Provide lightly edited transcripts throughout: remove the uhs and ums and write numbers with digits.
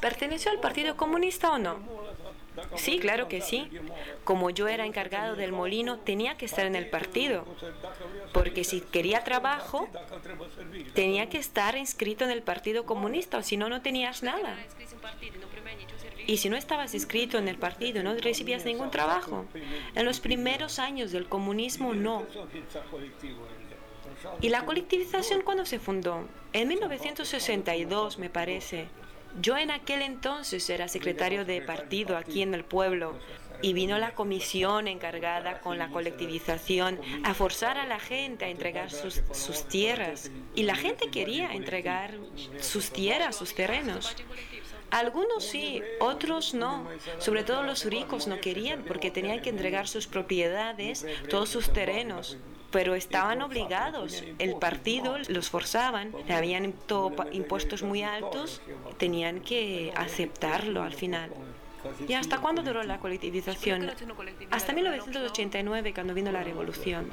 ¿Perteneció al Partido Comunista o no? Sí, claro que sí. Como yo era encargado del molino, tenía que estar en el partido, porque si quería trabajo, tenía que estar inscrito en el Partido Comunista, o si no, no tenías nada. Y si no estabas inscrito en el partido, no recibías ningún trabajo. En los primeros años del comunismo, no. ¿Y la colectivización cuándo se fundó? En 1962, me parece. Yo en aquel entonces era secretario de partido aquí en el pueblo y vino la comisión encargada con la colectivización a forzar a la gente a entregar sus tierras. Y la gente quería entregar sus tierras, sus terrenos. Algunos sí, otros no. Sobre todo los ricos no querían porque tenían que entregar sus propiedades, todos sus terrenos. Pero estaban obligados, el partido los forzaban, le habían impuestos muy altos, tenían que aceptarlo al final. ¿Y hasta cuándo duró la colectivización? Hasta 1989, cuando vino la revolución.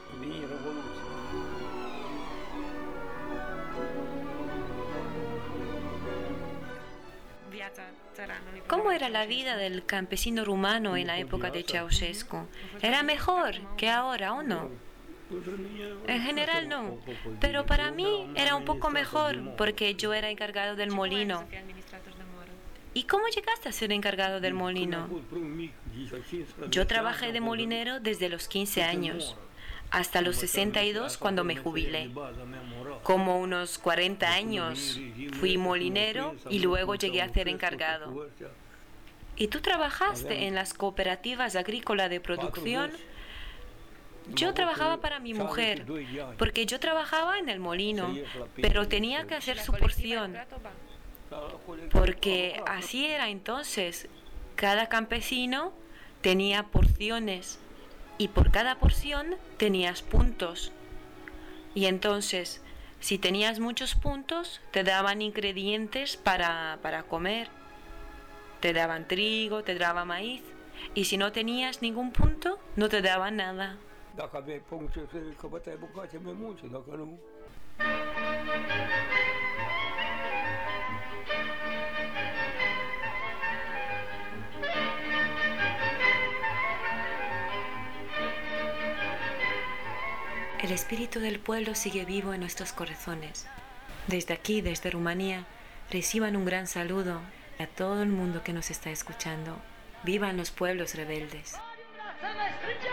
¿Cómo era la vida del campesino rumano en la época de Ceausescu? ¿Era mejor que ahora o no? En general no, pero para mí era un poco mejor porque yo era encargado del molino. ¿Y cómo llegaste a ser encargado del molino? Yo trabajé de molinero desde los 15 años hasta los 62 cuando me jubilé. Como unos 40 años fui molinero y luego llegué a ser encargado. ¿Y tú trabajaste en las cooperativas agrícolas de producción? Yo trabajaba para mi mujer, porque yo trabajaba en el molino, pero tenía que hacer su porción, porque así era entonces. Cada campesino tenía porciones y por cada porción tenías puntos. Y entonces, si tenías muchos puntos, te daban ingredientes para comer. Te daban trigo, te daban maíz, y si no tenías ningún punto, no te daban nada. El espíritu del pueblo sigue vivo en nuestros corazones. Desde aquí, desde Rumanía, reciban un gran saludo a todo el mundo que nos está escuchando. ¡Vivan los pueblos rebeldes!